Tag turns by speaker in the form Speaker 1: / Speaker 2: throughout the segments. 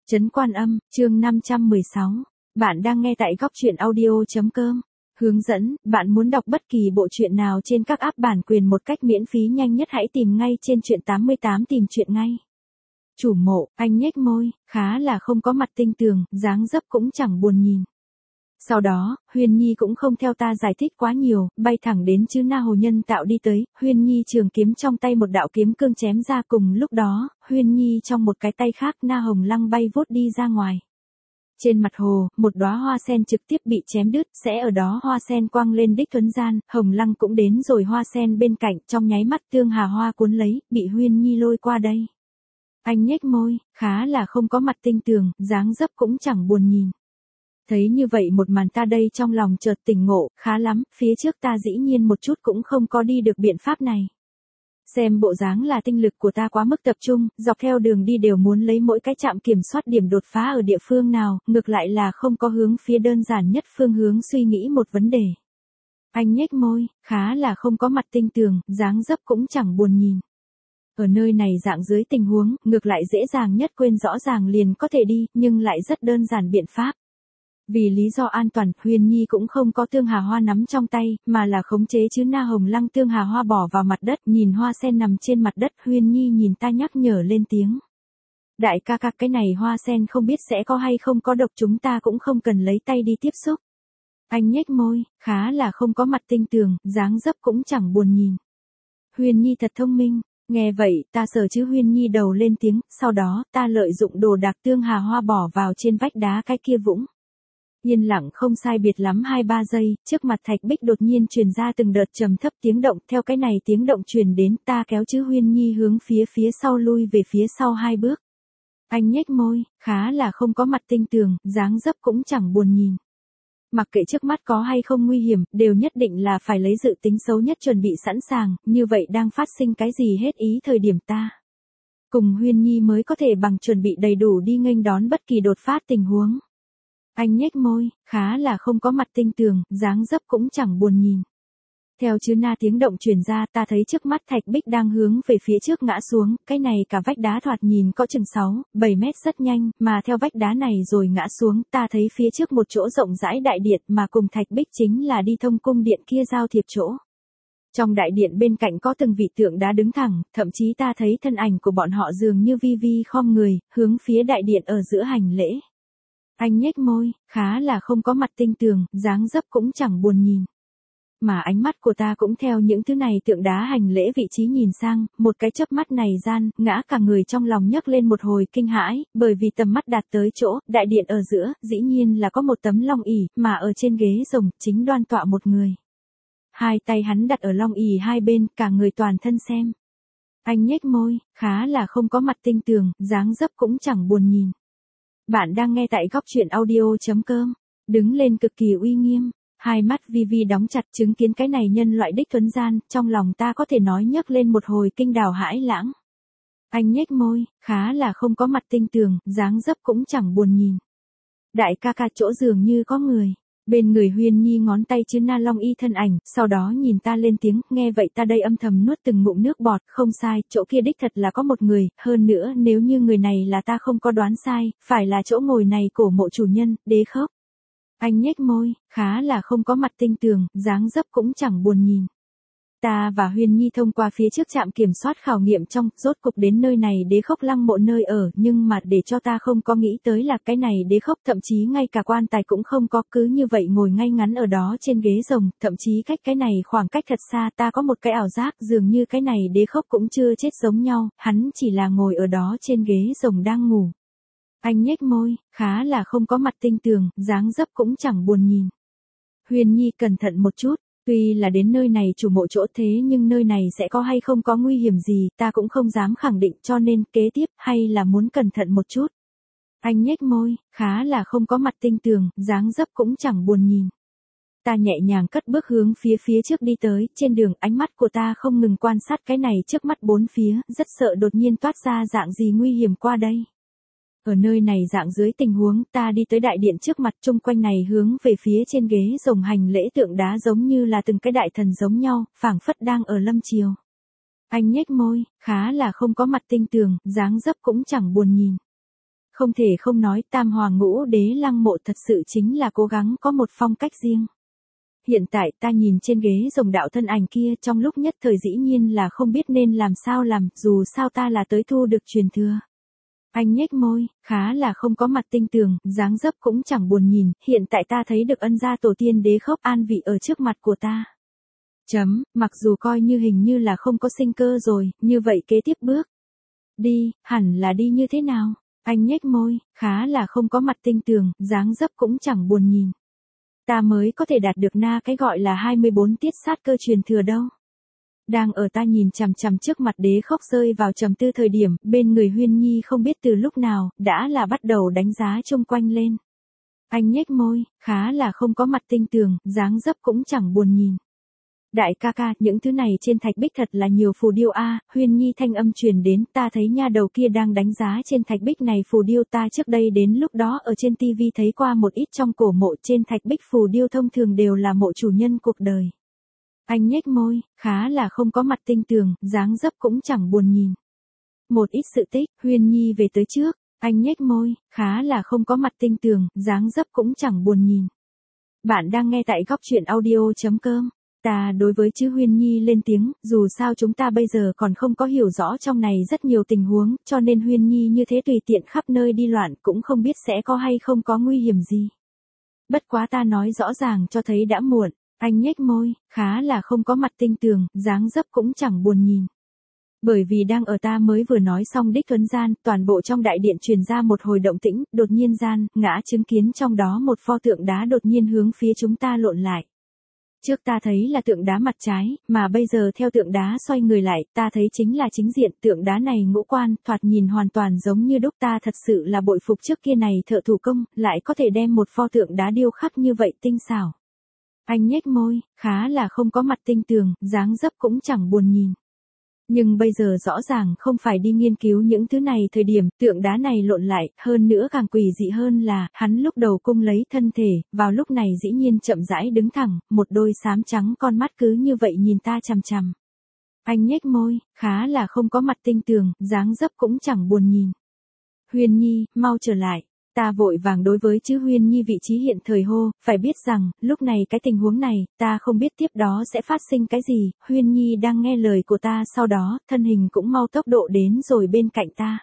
Speaker 1: Trấn Quan Âm, chương 516. Bạn đang nghe tại góc truyện audio.com. Hướng dẫn, bạn muốn đọc bất kỳ bộ truyện nào trên các app bản quyền một cách miễn phí nhanh nhất hãy tìm ngay trên truyện 88 tìm truyện ngay. Chủ mộ, anh nhếch môi, khá là không có mặt tinh tường, dáng dấp cũng chẳng buồn nhìn. Sau đó, Huyên Nhi cũng không theo ta giải thích quá nhiều, bay thẳng đến chữ Na Hồ Nhân Tạo đi tới, Huyên Nhi trường kiếm trong tay một đạo kiếm cương chém ra cùng lúc đó, Huyên Nhi trong một cái tay khác Na Hồng Lăng bay vút đi ra ngoài. Trên mặt hồ, một đóa hoa sen trực tiếp bị chém đứt, sẽ ở đó hoa sen quăng lên đích thuấn gian, Hồng Lăng cũng đến rồi hoa sen bên cạnh, trong nháy mắt tương hà hoa cuốn lấy, bị Huyên Nhi lôi qua đây. Anh nhếch môi, khá là không có mặt tinh tường, dáng dấp cũng chẳng buồn nhìn. Thấy như vậy một màn ta đây trong lòng chợt tỉnh ngộ, khá lắm, phía trước ta dĩ nhiên một chút cũng không có đi được biện pháp này. Xem bộ dáng là tinh lực của ta quá mức tập trung, dọc theo đường đi đều muốn lấy mỗi cái trạm kiểm soát điểm đột phá ở địa phương nào, ngược lại là không có hướng phía đơn giản nhất phương hướng suy nghĩ một vấn đề. Anh nhếch môi, khá là không có mặt tinh tường, dáng dấp cũng chẳng buồn nhìn. Ở nơi này dạng dưới tình huống, ngược lại dễ dàng nhất quên rõ ràng liền có thể đi, nhưng lại rất đơn giản biện pháp. Vì lý do an toàn, Huyên Nhi cũng không có tương hà hoa nắm trong tay, mà là khống chế chữ Na Hồng Lăng tương hà hoa bỏ vào mặt đất, nhìn hoa sen nằm trên mặt đất, Huyên Nhi nhìn ta nhắc nhở lên tiếng. Đại ca ca, cái này hoa sen không biết sẽ có hay không có độc, chúng ta cũng không cần lấy tay đi tiếp xúc. Anh nhếch môi, khá là không có mặt tinh tường, dáng dấp cũng chẳng buồn nhìn. Huyên Nhi thật thông minh. Nghe vậy, ta sờ chữ Huyên Nhi đầu lên tiếng, sau đó, ta lợi dụng đồ đạc tương hà hoa bỏ vào trên vách đá cái kia vũng. Yên lặng không sai biệt lắm 2-3 giây, trước mặt thạch bích đột nhiên truyền ra từng đợt trầm thấp tiếng động, theo cái này tiếng động truyền đến, ta kéo chữ Huyên Nhi hướng phía sau lui về phía sau 2 bước. Anh nhếch môi, khá là không có mặt tinh tường, dáng dấp cũng chẳng buồn nhìn. Mặc kệ trước mắt có hay không nguy hiểm, đều nhất định là phải lấy dự tính xấu nhất chuẩn bị sẵn sàng, như vậy đang phát sinh cái gì hết ý thời điểm ta. Cùng Huyên Nhi mới có thể bằng chuẩn bị đầy đủ đi nghênh đón bất kỳ đột phát tình huống. Anh nhếch môi, khá là không có mặt tinh tường, dáng dấp cũng chẳng buồn nhìn. Theo chữ Na tiếng động truyền ra, ta thấy trước mắt thạch bích đang hướng về phía trước ngã xuống, cái này cả vách đá thoạt nhìn có chừng 6-7 mét rất nhanh, mà theo vách đá này rồi ngã xuống, ta thấy phía trước một chỗ rộng rãi đại điện mà cùng thạch bích chính là đi thông cung điện kia giao thiệp chỗ. Trong đại điện bên cạnh có từng vị tượng đá đứng thẳng, thậm chí ta thấy thân ảnh của bọn họ dường như vi vi khom người, hướng phía đại điện ở giữa hành lễ. Anh nhếch môi, khá là không có mặt tinh tường, dáng dấp cũng chẳng buồn nhìn. Mà ánh mắt của ta cũng theo những thứ này tượng đá hành lễ vị trí nhìn sang, một cái chớp mắt này gian, ngã cả người trong lòng nhấc lên một hồi kinh hãi, bởi vì tầm mắt đạt tới chỗ, đại điện ở giữa, dĩ nhiên là có một tấm long ỷ, mà ở trên ghế rồng, chính đoan tọa một người. 2 tay hắn đặt ở long ỷ hai bên, cả người toàn thân xem. Anh nhếch môi, khá là không có mặt tinh tường, dáng dấp cũng chẳng buồn nhìn. Bạn đang nghe tại góc truyện audio.com, đứng lên cực kỳ uy nghiêm, hai mắt vi vi đóng chặt chứng kiến cái này nhân loại đích thuấn gian, trong lòng ta có thể nói nhấc lên một hồi kinh đào hãi lãng. Anh nhếch môi, khá là không có mặt tinh tường, dáng dấp cũng chẳng buồn nhìn. Đại ca ca, chỗ dường như có người. Bên người Huyên Nhi ngón tay chữ Na Long y thân ảnh, sau đó nhìn ta lên tiếng, nghe vậy ta đây âm thầm nuốt từng ngụm nước bọt, không sai, chỗ kia đích thật là có một người, hơn nữa nếu như người này là ta không có đoán sai, phải là chỗ ngồi này cổ mộ chủ nhân, Đế Khốc. Anh nhếch môi, khá là không có mặt tinh tường, dáng dấp cũng chẳng buồn nhìn. Ta và Huyên Nhi thông qua phía trước trạm kiểm soát khảo nghiệm trong, rốt cục đến nơi này Đế Khốc lăng mộ nơi ở, nhưng mà để cho ta không có nghĩ tới là cái này Đế Khốc thậm chí ngay cả quan tài cũng không có, cứ như vậy ngồi ngay ngắn ở đó trên ghế rồng, thậm chí cách cái này khoảng cách thật xa, ta có một cái ảo giác dường như cái này Đế Khốc cũng chưa chết giống nhau, hắn chỉ là ngồi ở đó trên ghế rồng đang ngủ. Anh nhếch môi, khá là không có mặt tinh tường, dáng dấp cũng chẳng buồn nhìn. Huyên Nhi cẩn thận một chút. Tuy là đến nơi này chủ mộ chỗ thế nhưng nơi này sẽ có hay không có nguy hiểm gì, ta cũng không dám khẳng định, cho nên kế tiếp hay là muốn cẩn thận một chút. Anh nhếch môi, khá là không có mặt tinh tường, dáng dấp cũng chẳng buồn nhìn. Ta nhẹ nhàng cất bước hướng phía trước đi tới, trên đường ánh mắt của ta không ngừng quan sát cái này trước mắt bốn phía, rất sợ đột nhiên toát ra dạng gì nguy hiểm qua đây. Ở nơi này dạng dưới tình huống, ta đi tới đại điện trước mặt, chung quanh này hướng về phía trên ghế rồng hành lễ tượng đá giống như là từng cái đại thần giống nhau, phảng phất đang ở lâm triều. Anh nhếch môi, khá là không có mặt tinh tường, dáng dấp cũng chẳng buồn nhìn. Không thể không nói Tam Hoàng Ngũ Đế lăng mộ thật sự chính là cố gắng có một phong cách riêng. Hiện tại ta nhìn trên ghế rồng đạo thân ảnh kia trong lúc nhất thời dĩ nhiên là không biết nên làm sao làm, dù sao ta là tới thu được truyền thừa. Anh nhếch môi, khá là không có mặt tinh tường, dáng dấp cũng chẳng buồn nhìn, hiện tại ta thấy được ân gia tổ tiên đế khốc an vị ở trước mặt của ta. Mặc dù coi như hình như là không có sinh cơ rồi, như vậy kế tiếp bước. Đi, hẳn là đi như thế nào? Anh nhếch môi, khá là không có mặt tinh tường, dáng dấp cũng chẳng buồn nhìn. Ta mới có thể đạt được cái gọi là 24 tiết sát cơ truyền thừa đâu. Đang ở ta nhìn chằm chằm trước mặt đế khốc rơi vào trầm tư thời điểm, bên người Huyên Nhi không biết từ lúc nào, đã là bắt đầu đánh giá chung quanh lên. Anh nhếch môi, khá là không có mặt tinh tường, dáng dấp cũng chẳng buồn nhìn. Đại ca ca, những thứ này trên thạch bích thật là nhiều phù điêu a. Huyên Nhi thanh âm truyền đến, ta thấy nha đầu kia đang đánh giá trên thạch bích này phù điêu, ta trước đây đến lúc đó ở trên tivi thấy qua một ít trong cổ mộ, trên thạch bích phù điêu thông thường đều là mộ chủ nhân cuộc đời. Anh nhếch môi, khá là không có mặt tinh tường, dáng dấp cũng chẳng buồn nhìn. Một ít sự tích, Huyên Nhi về tới trước, anh nhếch môi, khá là không có mặt tinh tường, dáng dấp cũng chẳng buồn nhìn. Bạn đang nghe tại góc truyện audio.com. Ta đối với chữ Huyên Nhi lên tiếng, dù sao chúng ta bây giờ còn không có hiểu rõ trong này rất nhiều tình huống, cho nên Huyên Nhi như thế tùy tiện khắp nơi đi loạn cũng không biết sẽ có hay không có nguy hiểm gì. Bất quá ta nói rõ ràng cho thấy đã muộn, anh nhếch môi, khá là không có mặt tinh tường, dáng dấp cũng chẳng buồn nhìn. Bởi vì đang ở ta mới vừa nói xong đích thuấn gian, toàn bộ trong đại điện truyền ra một hồi động tĩnh, đột nhiên gian, ngã chứng kiến trong đó một pho tượng đá đột nhiên hướng phía chúng ta lộn lại. Trước ta thấy là tượng đá mặt trái, mà bây giờ theo tượng đá xoay người lại, ta thấy chính là chính diện, tượng đá này ngũ quan, thoạt nhìn hoàn toàn giống như đúc, ta thật sự là bội phục trước kia này thợ thủ công, lại có thể đem một pho tượng đá điêu khắc như vậy tinh xảo. Anh nhếch môi, khá là không có mặt tinh tường, dáng dấp cũng chẳng buồn nhìn. Nhưng bây giờ rõ ràng không phải đi nghiên cứu những thứ này thời điểm, tượng đá này lộn lại, hơn nữa càng quỷ dị hơn là, hắn lúc đầu cung lấy thân thể, vào lúc này dĩ nhiên chậm rãi đứng thẳng, một đôi xám trắng con mắt cứ như vậy nhìn ta chằm chằm. Anh nhếch môi, khá là không có mặt tinh tường, dáng dấp cũng chẳng buồn nhìn. Huyên Nhi, mau trở lại. Ta vội vàng đối với chữ Huyên Nhi vị trí hiện thời hô, phải biết rằng, lúc này cái tình huống này, ta không biết tiếp đó sẽ phát sinh cái gì, Huyên Nhi đang nghe lời của ta, sau đó, thân hình cũng mau tốc độ đến rồi bên cạnh ta.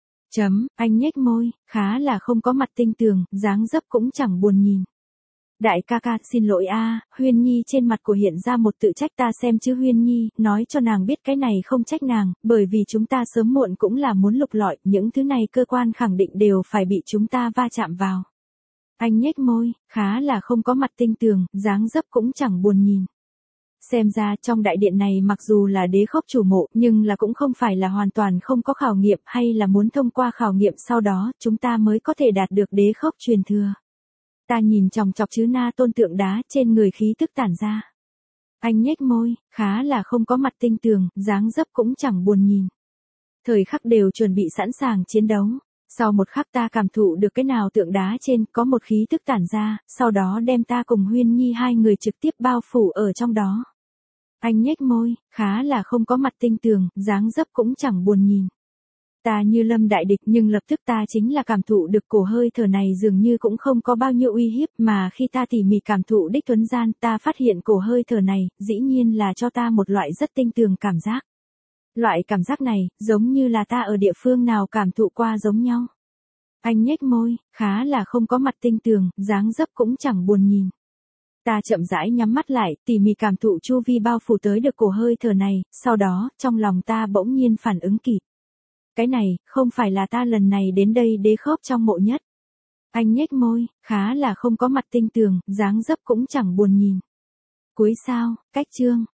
Speaker 1: Anh nhếch môi, khá là không có mặt tinh tường, dáng dấp cũng chẳng buồn nhìn. Đại ca ca, xin lỗi a. Huyên Nhi trên mặt của hiện ra một tự trách, ta xem chứ Huyên Nhi, nói cho nàng biết cái này không trách nàng, bởi vì chúng ta sớm muộn cũng là muốn lục lọi, những thứ này cơ quan khẳng định đều phải bị chúng ta va chạm vào. Anh nhếch môi, khá là không có mặt tinh tường, dáng dấp cũng chẳng buồn nhìn. Xem ra trong đại điện này mặc dù là đế khốc chủ mộ, nhưng là cũng không phải là hoàn toàn không có khảo nghiệm, hay là muốn thông qua khảo nghiệm sau đó, chúng ta mới có thể đạt được đế khốc truyền thừa. Ta nhìn chòng chọc chứ Na Tôn tượng đá trên người khí tức tản ra. Anh nhếch môi, khá là không có mặt tinh tường, dáng dấp cũng chẳng buồn nhìn. Thời khắc đều chuẩn bị sẵn sàng chiến đấu. Sau một khắc ta cảm thụ được cái nào tượng đá trên có một khí tức tản ra, sau đó đem ta cùng Huyên Nhi hai người trực tiếp bao phủ ở trong đó. Anh nhếch môi, khá là không có mặt tinh tường, dáng dấp cũng chẳng buồn nhìn. Ta như lâm đại địch nhưng lập tức ta chính là cảm thụ được cổ hơi thở này dường như cũng không có bao nhiêu uy hiếp, mà khi ta tỉ mỉ cảm thụ đích tuấn gian, ta phát hiện cổ hơi thở này, dĩ nhiên là cho ta một loại rất tinh tường cảm giác. Loại cảm giác này, giống như là ta ở địa phương nào cảm thụ qua giống nhau. Anh nhếch môi, khá là không có mặt tinh tường, dáng dấp cũng chẳng buồn nhìn. Ta chậm rãi nhắm mắt lại, tỉ mỉ cảm thụ chu vi bao phủ tới được cổ hơi thở này, sau đó, trong lòng ta bỗng nhiên phản ứng kịp. Cái này, không phải là ta lần này đến đây đế khốc trong mộ nhất. Anh nhếch môi, khá là không có mặt tinh tường, dáng dấp cũng chẳng buồn nhìn. Cuối sao, cách chương.